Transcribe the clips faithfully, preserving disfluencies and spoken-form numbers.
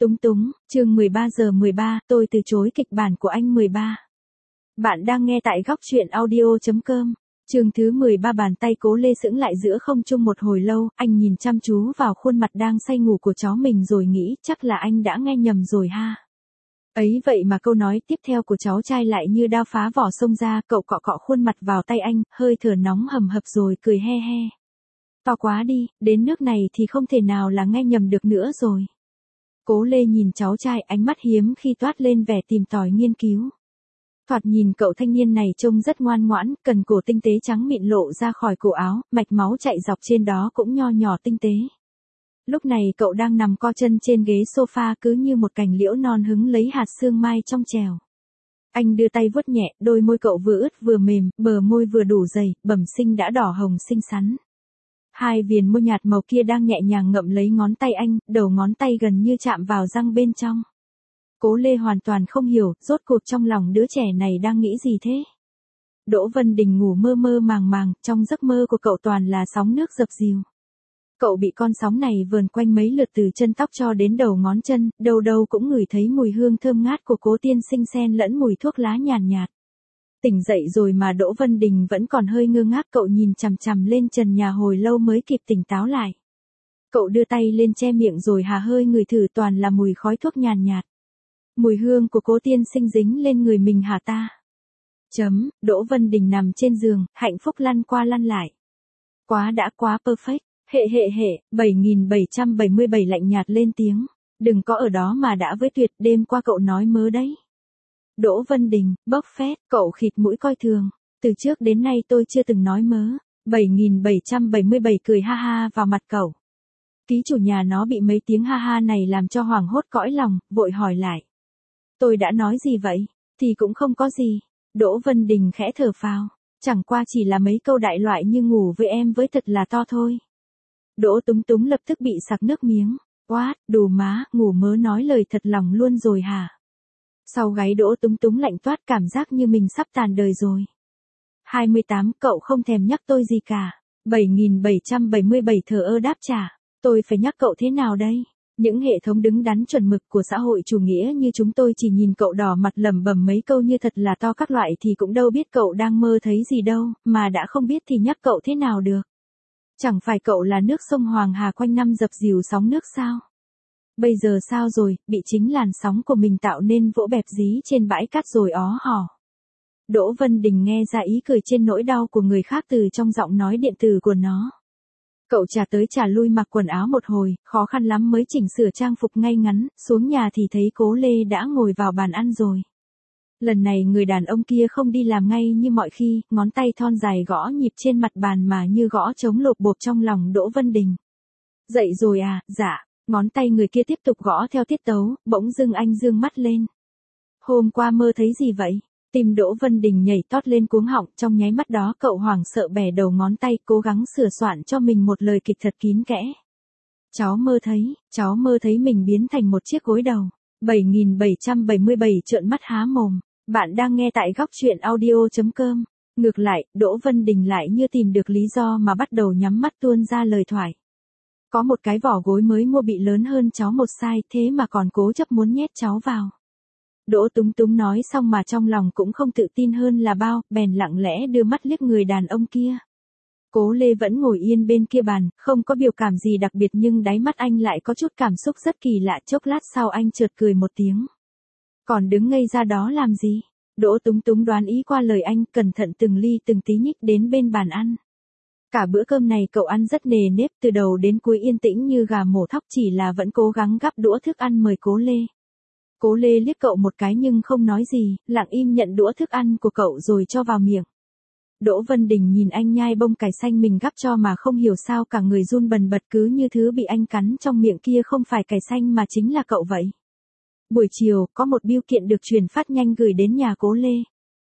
Túng túng, chương mười ba giờ mười ba, tôi từ chối kịch bản của anh mười ba. Bạn đang nghe tại góc truyện audio chấm com. Chương thứ mười ba, bàn tay Cố Lê sững lại giữa không trung một hồi lâu, anh nhìn chăm chú vào khuôn mặt đang say ngủ của cháu mình rồi nghĩ chắc là anh đã nghe nhầm rồi ha. Ấy vậy mà câu nói tiếp theo của cháu trai lại như đao phá vỏ xông ra, cậu cọ cọ khuôn mặt vào tay anh, hơi thở nóng hầm hập rồi cười he he. To quá đi, đến nước này thì không thể nào là nghe nhầm được nữa rồi. Cố Lê nhìn cháu trai, ánh mắt hiếm khi toát lên vẻ tìm tòi nghiên cứu. Thoạt nhìn cậu thanh niên này trông rất ngoan ngoãn, cần cổ tinh tế trắng mịn lộ ra khỏi cổ áo, mạch máu chạy dọc trên đó cũng nho nhỏ tinh tế. Lúc này cậu đang nằm co chân trên ghế sofa cứ như một cành liễu non hứng lấy hạt sương mai trong trèo. Anh đưa tay vuốt nhẹ, đôi môi cậu vừa ướt vừa mềm, bờ môi vừa đủ dày, bẩm sinh đã đỏ hồng xinh xắn. Hai viền môi nhạt màu kia đang nhẹ nhàng ngậm lấy ngón tay anh, đầu ngón tay gần như chạm vào răng bên trong. Cố Lê hoàn toàn không hiểu, rốt cuộc trong lòng đứa trẻ này đang nghĩ gì thế. Đỗ Vân Đình ngủ mơ mơ màng màng, trong giấc mơ của cậu toàn là sóng nước dập dìu. Cậu bị con sóng này vờn quanh mấy lượt từ chân tóc cho đến đầu ngón chân, đâu đâu cũng ngửi thấy mùi hương thơm ngát của Cố tiên sinh xen lẫn mùi thuốc lá nhàn nhạt, nhạt. Tỉnh dậy rồi mà Đỗ Vân Đình vẫn còn hơi ngơ ngác, cậu nhìn chằm chằm lên trần nhà hồi lâu mới kịp tỉnh táo lại. Cậu đưa tay lên che miệng rồi hà hơi ngửi thử, toàn là mùi khói thuốc nhàn nhạt, nhạt. Mùi hương của Cố tiên sinh dính lên người mình hả ta? Chấm, Đỗ Vân Đình nằm trên giường, hạnh phúc lăn qua lăn lại. Quá đã quá perfect, hệ hệ hệ, bảy nghìn bảy trăm bảy mươi bảy lạnh nhạt lên tiếng. Đừng có ở đó mà đã với tuyệt, đêm qua cậu nói mớ đấy. Đỗ Vân Đình, bốc phét, cậu khịt mũi coi thường. Từ trước đến nay tôi chưa từng nói mớ. bảy nghìn bảy trăm bảy mươi bảy cười ha ha vào mặt cậu. Ký chủ nhà nó bị mấy tiếng ha ha này làm cho hoảng hốt cõi lòng, vội hỏi lại. Tôi đã nói gì vậy? Thì cũng không có gì. Đỗ Vân Đình khẽ thở phào. Chẳng qua chỉ là mấy câu đại loại như ngủ với em với thật là to thôi. Đỗ Túng Túng lập tức bị sặc nước miếng. What, đù má, ngủ mớ nói lời thật lòng luôn rồi hả? Sau gáy Đỗ Túng Túng lạnh toát, cảm giác như mình sắp tàn đời rồi. hai mươi tám, cậu không thèm nhắc tôi gì cả. bảy nghìn bảy trăm bảy mươi bảy thờ ơ đáp trả. Tôi phải nhắc cậu thế nào đây? Những hệ thống đứng đắn chuẩn mực của xã hội chủ nghĩa như chúng tôi chỉ nhìn cậu đỏ mặt lẩm bẩm mấy câu như thật là to các loại thì cũng đâu biết cậu đang mơ thấy gì đâu, mà đã không biết thì nhắc cậu thế nào được. Chẳng phải cậu là nước sông Hoàng Hà quanh năm dập dìu sóng nước sao? Bây giờ sao rồi, bị chính làn sóng của mình tạo nên vỗ bẹp dí trên bãi cát rồi ó hò. Đỗ Vân Đình nghe ra ý cười trên nỗi đau của người khác từ trong giọng nói điện tử của nó. Cậu trả tới trả lui mặc quần áo một hồi, khó khăn lắm mới chỉnh sửa trang phục ngay ngắn, xuống nhà thì thấy Cố Lê đã ngồi vào bàn ăn rồi. Lần này người đàn ông kia không đi làm ngay như mọi khi, ngón tay thon dài gõ nhịp trên mặt bàn mà như gõ trống lộp bộp trong lòng Đỗ Vân Đình. Dậy rồi à, dạ. Ngón tay người kia tiếp tục gõ theo tiết tấu, bỗng dưng anh dương mắt lên. Hôm qua mơ thấy gì vậy? Tim Đỗ Vân Đình nhảy tót lên cuống họng, trong nháy mắt đó cậu hoảng sợ bẻ đầu ngón tay, cố gắng sửa soạn cho mình một lời kịch thật kín kẽ. Cháu mơ thấy, cháu mơ thấy mình biến thành một chiếc gối đầu. bảy nghìn bảy trăm bảy mươi bảy trợn mắt há mồm. Bạn đang nghe tại góc truyện audio chấm com. Ngược lại, Đỗ Vân Đình lại như tìm được lý do mà bắt đầu nhắm mắt tuôn ra lời thoại. Có một cái vỏ gối mới mua bị lớn hơn cháu một size, thế mà còn cố chấp muốn nhét cháu vào. Đỗ Túng Túng nói xong mà trong lòng cũng không tự tin hơn là bao, bèn lặng lẽ đưa mắt liếc người đàn ông kia. Cố Lê vẫn ngồi yên bên kia bàn, không có biểu cảm gì đặc biệt nhưng đáy mắt anh lại có chút cảm xúc rất kỳ lạ, chốc lát sau anh chợt cười một tiếng. Còn đứng ngây ra đó làm gì? Đỗ Túng Túng đoán ý qua lời anh, cẩn thận từng ly từng tí nhích đến bên bàn ăn. Cả bữa cơm này cậu ăn rất nề nếp, từ đầu đến cuối yên tĩnh như gà mổ thóc, chỉ là vẫn cố gắng gắp đũa thức ăn mời Cố Lê. Cố Lê liếc cậu một cái nhưng không nói gì, lặng im nhận đũa thức ăn của cậu rồi cho vào miệng. Đỗ Vân Đình nhìn anh nhai bông cải xanh mình gắp cho mà không hiểu sao cả người run bần bật, cứ như thứ bị anh cắn trong miệng kia không phải cải xanh mà chính là cậu vậy. Buổi chiều, có một bưu kiện được truyền phát nhanh gửi đến nhà Cố Lê.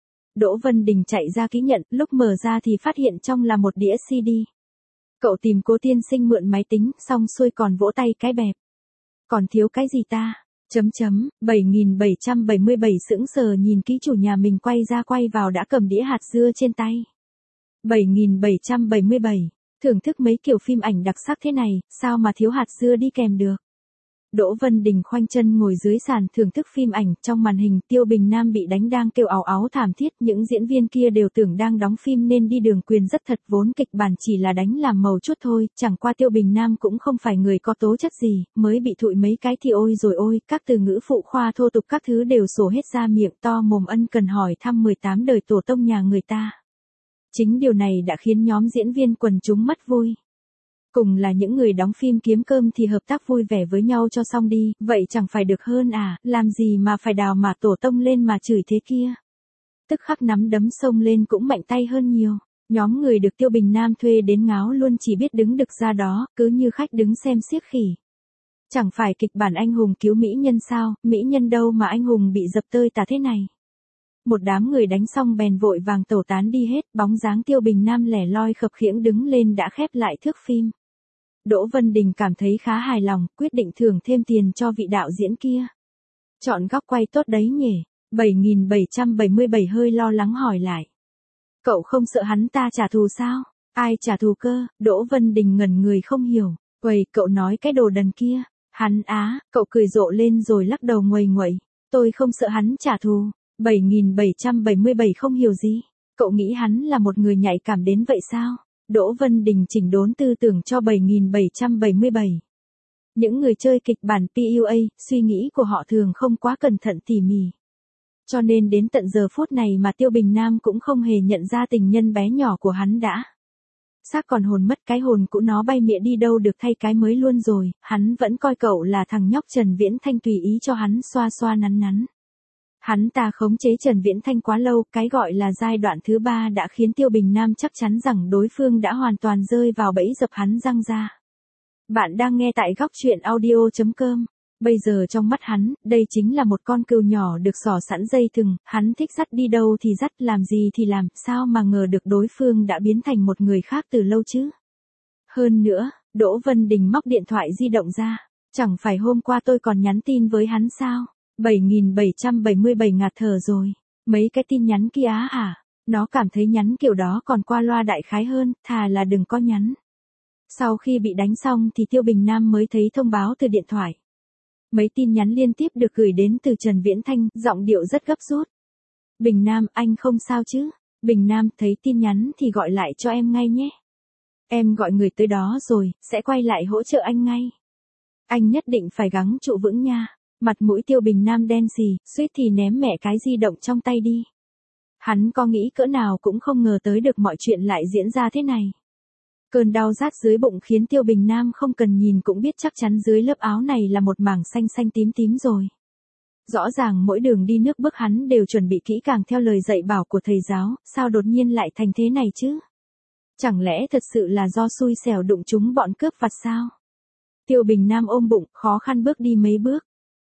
Đỗ Vân Đình chạy ra ký nhận, lúc mở ra thì phát hiện trong là một đĩa xê đê. Cậu tìm Cố tiên sinh mượn máy tính, xong xuôi còn vỗ tay cái bẹp. Còn thiếu cái gì ta? Chấm chấm, bảy nghìn bảy trăm bảy mươi bảy sững sờ nhìn ký chủ nhà mình quay ra quay vào đã cầm đĩa hạt dưa trên tay. bảy nghìn bảy trăm bảy mươi bảy, thưởng thức mấy kiểu phim ảnh đặc sắc thế này, sao mà thiếu hạt dưa đi kèm được? Đỗ Vân Đình khoanh chân ngồi dưới sàn thưởng thức phim ảnh, trong màn hình Tiêu Bình Nam bị đánh đang kêu ào áo thảm thiết, những diễn viên kia đều tưởng đang đóng phim nên đi đường quyền rất thật, vốn kịch bản chỉ là đánh làm màu chút thôi, chẳng qua Tiêu Bình Nam cũng không phải người có tố chất gì, mới bị thụi mấy cái thì ôi rồi ôi, các từ ngữ phụ khoa thô tục các thứ đều sổ hết ra miệng, to mồm ân cần hỏi thăm mười tám đời tổ tông nhà người ta. Chính điều này đã khiến nhóm diễn viên quần chúng mất vui. Cùng là những người đóng phim kiếm cơm thì hợp tác vui vẻ với nhau cho xong đi, vậy chẳng phải được hơn à, làm gì mà phải đào mà tổ tông lên mà chửi thế kia. Tức khắc nắm đấm xông lên cũng mạnh tay hơn nhiều. Nhóm người được Tiêu Bình Nam thuê đến ngáo luôn chỉ biết đứng đực ra đó, cứ như khách đứng xem xiếc khỉ. Chẳng phải kịch bản anh hùng cứu mỹ nhân sao, mỹ nhân đâu mà anh hùng bị dập tơi tả thế này. Một đám người đánh xong bèn vội vàng tẩu tán đi hết, bóng dáng Tiêu Bình Nam lẻ loi khập khiễng đứng lên đã khép lại thước phim. Đỗ Vân Đình cảm thấy khá hài lòng, quyết định thưởng thêm tiền cho vị đạo diễn kia. Chọn góc quay tốt đấy nhỉ, bảy nghìn bảy trăm bảy mươi bảy hơi lo lắng hỏi lại. Cậu không sợ hắn ta trả thù sao? Ai trả thù cơ? Đỗ Vân Đình ngẩn người không hiểu. Quầy, cậu nói cái đồ đần kia. Hắn á, cậu cười rộ lên rồi lắc đầu nguầy nguậy. Tôi không sợ hắn trả thù. bảy nghìn bảy trăm bảy mươi bảy không hiểu gì. Cậu nghĩ hắn là một người nhạy cảm đến vậy sao? Đỗ Vân Đình chỉnh đốn tư tưởng cho bảy nghìn bảy trăm bảy mươi bảy. Những người chơi kịch bản pê u a, suy nghĩ của họ thường không quá cẩn thận tỉ mỉ. Cho nên đến tận giờ phút này mà Tiêu Bình Nam cũng không hề nhận ra tình nhân bé nhỏ của hắn đã. Xác còn hồn mất, cái hồn cũ nó bay mịa đi đâu được thay cái mới luôn rồi, hắn vẫn coi cậu là thằng nhóc Trần Viễn Thanh tùy ý cho hắn xoa xoa nắn nắn. Hắn ta khống chế Trần Viễn Thanh quá lâu, cái gọi là giai đoạn thứ ba đã khiến Tiêu Bình Nam chắc chắn rằng đối phương đã hoàn toàn rơi vào bẫy dập hắn răng ra. Bạn đang nghe tại góc truyện audio chấm com. Bây giờ trong mắt hắn, đây chính là một con cừu nhỏ được xỏ sẵn dây thừng, hắn thích dắt đi đâu thì dắt, làm gì thì làm, sao mà ngờ được đối phương đã biến thành một người khác từ lâu chứ. Hơn nữa, Đỗ Vân Đình móc điện thoại di động ra, chẳng phải hôm qua tôi còn nhắn tin với hắn sao? bảy nghìn bảy trăm bảy mươi bảy ngạt thở rồi, mấy cái tin nhắn kia á hả? Nó cảm thấy nhắn kiểu đó còn qua loa đại khái hơn, thà là đừng có nhắn. Sau khi bị đánh xong thì Tiêu Bình Nam mới thấy thông báo từ điện thoại. Mấy tin nhắn liên tiếp được gửi đến từ Trần Viễn Thanh, giọng điệu rất gấp rút. Bình Nam, anh không sao chứ? Bình Nam, thấy tin nhắn thì gọi lại cho em ngay nhé. Em gọi người tới đó rồi, sẽ quay lại hỗ trợ anh ngay. Anh nhất định phải gắng trụ vững nha. Mặt mũi Tiêu Bình Nam đen xì, suýt thì ném mẹ cái di động trong tay đi. Hắn có nghĩ cỡ nào cũng không ngờ tới được mọi chuyện lại diễn ra thế này. Cơn đau rát dưới bụng khiến Tiêu Bình Nam không cần nhìn cũng biết chắc chắn dưới lớp áo này là một mảng xanh xanh tím tím rồi. Rõ ràng mỗi đường đi nước bước hắn đều chuẩn bị kỹ càng theo lời dạy bảo của thầy giáo, sao đột nhiên lại thành thế này chứ? Chẳng lẽ thật sự là do xui xẻo đụng trúng bọn cướp vặt sao? Tiêu Bình Nam ôm bụng, khó khăn bước đi mấy bước.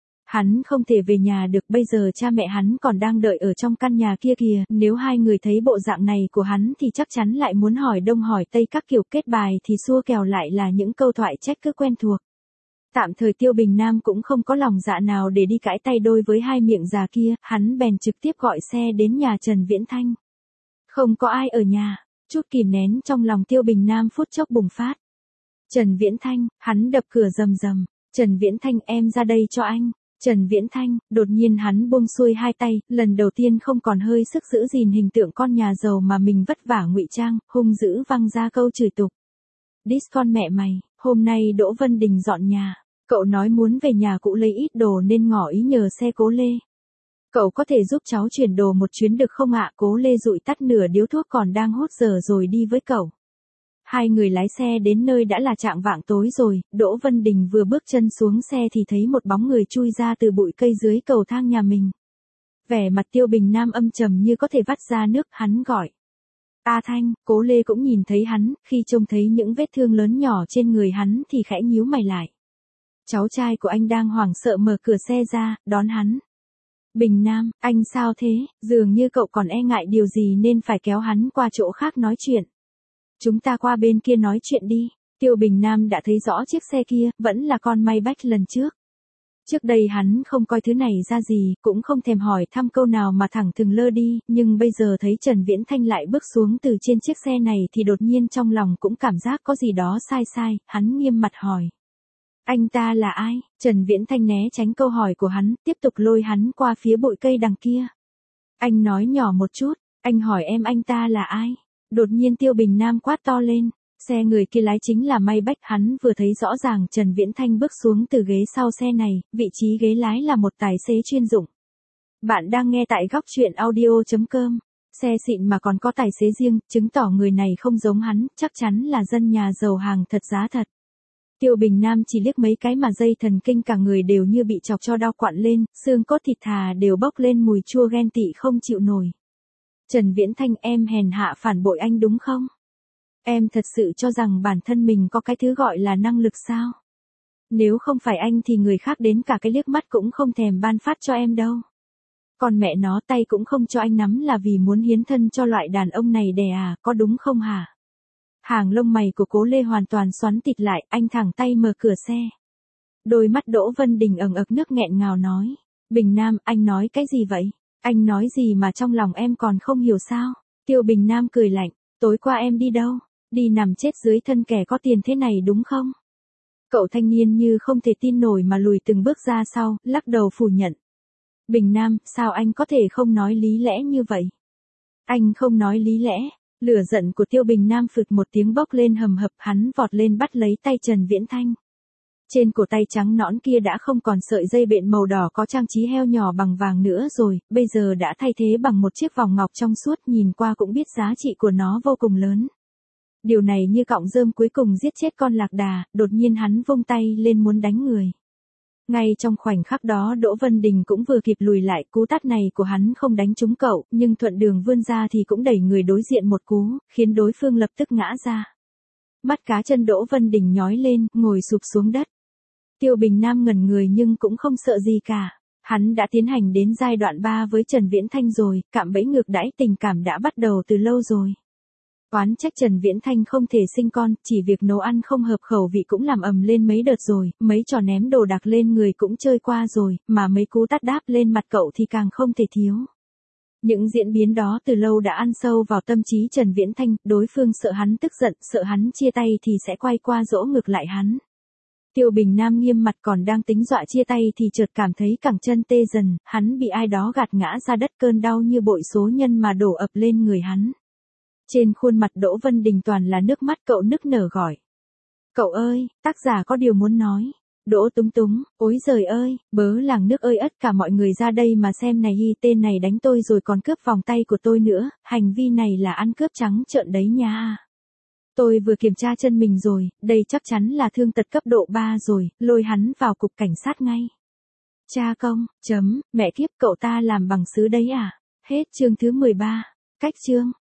Hắn không thể về nhà được, bây giờ cha mẹ hắn còn đang đợi ở trong căn nhà kia kìa, nếu hai người thấy bộ dạng này của hắn thì chắc chắn lại muốn hỏi đông hỏi tây các kiểu, kết bài thì xua kèo lại là những câu thoại trách cứ quen thuộc. Tạm thời Tiêu Bình Nam cũng không có lòng dạ nào để đi cãi tay đôi với hai miệng già kia, hắn bèn trực tiếp gọi xe đến nhà Trần Viễn Thanh. Không có ai ở nhà, chút kìm nén trong lòng Tiêu Bình Nam phút chốc bùng phát. Trần Viễn Thanh, hắn đập cửa rầm rầm. Trần Viễn Thanh, em ra đây cho anh. Trần Viễn Thanh, đột nhiên hắn buông xuôi hai tay, lần đầu tiên không còn hơi sức giữ gìn hình tượng con nhà giàu mà mình vất vả ngụy trang, hung dữ văng ra câu chửi tục. Đít con mẹ mày, hôm nay Đỗ Vân Đình dọn nhà, cậu nói muốn về nhà cũ lấy ít đồ nên ngỏ ý nhờ xe Cố Lê. Cậu có thể giúp cháu chuyển đồ một chuyến được không ạ? Cố Lê dụi tắt nửa điếu thuốc còn đang hốt giờ rồi đi với cậu. Hai người lái xe đến nơi đã là chạng vạng tối rồi, Đỗ Vân Đình vừa bước chân xuống xe thì thấy một bóng người chui ra từ bụi cây dưới cầu thang nhà mình. Vẻ mặt Tiêu Bình Nam âm trầm như có thể vắt ra nước, hắn gọi. A Thanh, Cố Lê cũng nhìn thấy hắn, khi trông thấy những vết thương lớn nhỏ trên người hắn thì khẽ nhíu mày lại. Cháu trai của anh đang hoảng sợ mở cửa xe ra, đón hắn. Bình Nam, anh sao thế, dường như cậu còn e ngại điều gì nên phải kéo hắn qua chỗ khác nói chuyện. Chúng ta qua bên kia nói chuyện đi. Tiêu Bình Nam đã thấy rõ chiếc xe kia, vẫn là con Maybach lần trước. Trước đây hắn không coi thứ này ra gì, cũng không thèm hỏi thăm câu nào mà thẳng thừng lơ đi, nhưng bây giờ thấy Trần Viễn Thanh lại bước xuống từ trên chiếc xe này thì đột nhiên trong lòng cũng cảm giác có gì đó sai sai, hắn nghiêm mặt hỏi. Anh ta là ai? Trần Viễn Thanh né tránh câu hỏi của hắn, tiếp tục lôi hắn qua phía bụi cây đằng kia. Anh nói nhỏ một chút, anh hỏi em anh ta là ai? Đột nhiên Tiêu Bình Nam quát to lên. Xe người kia lái chính là May Bách, hắn vừa thấy rõ ràng Trần Viễn Thanh bước xuống từ ghế sau xe này, vị trí ghế lái là một tài xế chuyên dụng. Bạn đang nghe tại góc truyện audio chấm com. Xe xịn mà còn có tài xế riêng, chứng tỏ người này không giống hắn, chắc chắn là dân nhà giàu hàng thật giá thật. Tiêu Bình Nam chỉ liếc mấy cái mà dây thần kinh cả người đều như bị chọc cho đau quặn lên, xương cốt thịt thà đều bốc lên mùi chua ghen tị không chịu nổi. Trần Viễn Thanh, em hèn hạ phản bội anh đúng không? Em thật sự cho rằng bản thân mình có cái thứ gọi là năng lực sao? Nếu không phải anh thì người khác đến cả cái liếc mắt cũng không thèm ban phát cho em đâu. Còn mẹ nó tay cũng không cho anh nắm là vì muốn hiến thân cho loại đàn ông này đè à, có đúng không hả? Hàng lông mày của Cố Lê hoàn toàn xoắn tịt lại, anh thẳng tay mở cửa xe. Đôi mắt Đỗ Vân Đình ẩn ực nước nghẹn ngào nói. Bình Nam, anh nói cái gì vậy? Anh nói gì mà trong lòng em còn không hiểu sao? Tiêu Bình Nam cười lạnh, tối qua em đi đâu? Đi nằm chết dưới thân kẻ có tiền thế này đúng không? Cậu thanh niên như không thể tin nổi mà lùi từng bước ra sau, lắc đầu phủ nhận. Bình Nam, sao anh có thể không nói lý lẽ như vậy? Anh không nói lý lẽ. Lửa giận của Tiêu Bình Nam phực một tiếng bốc lên hầm hập, hắn vọt lên bắt lấy tay Trần Viễn Thanh. Trên cổ tay trắng nõn kia đã không còn sợi dây bện màu đỏ có trang trí heo nhỏ bằng vàng nữa rồi, bây giờ đã thay thế bằng một chiếc vòng ngọc trong suốt, nhìn qua cũng biết giá trị của nó vô cùng lớn. Điều này như cọng rơm cuối cùng giết chết con lạc đà, đột nhiên hắn vung tay lên muốn đánh người. Ngay trong khoảnh khắc đó Đỗ Vân Đình cũng vừa kịp lùi lại, cú tát này của hắn không đánh trúng cậu, nhưng thuận đường vươn ra thì cũng đẩy người đối diện một cú, khiến đối phương lập tức ngã ra. Mắt cá chân Đỗ Vân Đình nhói lên, ngồi sụp xuống đất. Tiêu Bình Nam ngẩn người nhưng cũng không sợ gì cả. Hắn đã tiến hành đến giai đoạn ba với Trần Viễn Thanh rồi, cạm bẫy ngược đãi tình cảm đã bắt đầu từ lâu rồi. Oán trách Trần Viễn Thanh không thể sinh con, chỉ việc nấu ăn không hợp khẩu vị cũng làm ầm lên mấy đợt rồi, mấy trò ném đồ đạc lên người cũng chơi qua rồi, mà mấy cú tát đáp lên mặt cậu thì càng không thể thiếu. Những diễn biến đó từ lâu đã ăn sâu vào tâm trí Trần Viễn Thanh, đối phương sợ hắn tức giận, sợ hắn chia tay thì sẽ quay qua dỗ ngược lại hắn. Tiêu Bình Nam nghiêm mặt còn đang tính dọa chia tay thì chợt cảm thấy cẳng chân tê dần, hắn bị ai đó gạt ngã ra đất, cơn đau như bội số nhân mà đổ ập lên người hắn. Trên khuôn mặt Đỗ Vân Đình toàn là nước mắt, cậu nức nở gọi. Cậu ơi, tác giả có điều muốn nói. Đỗ Túng Túng, ối giời ơi, bớ làng nước ơi, ất cả mọi người ra đây mà xem này, hi tên này đánh tôi rồi còn cướp vòng tay của tôi nữa, hành vi này là ăn cướp trắng trợn đấy nha. Tôi vừa kiểm tra chân mình rồi, đây chắc chắn là thương tật cấp độ ba rồi, lôi hắn vào cục cảnh sát ngay. Cha công, chấm, mẹ kiếp, cậu ta làm bằng sứ đấy à? Hết chương thứ mười ba. Cách chương.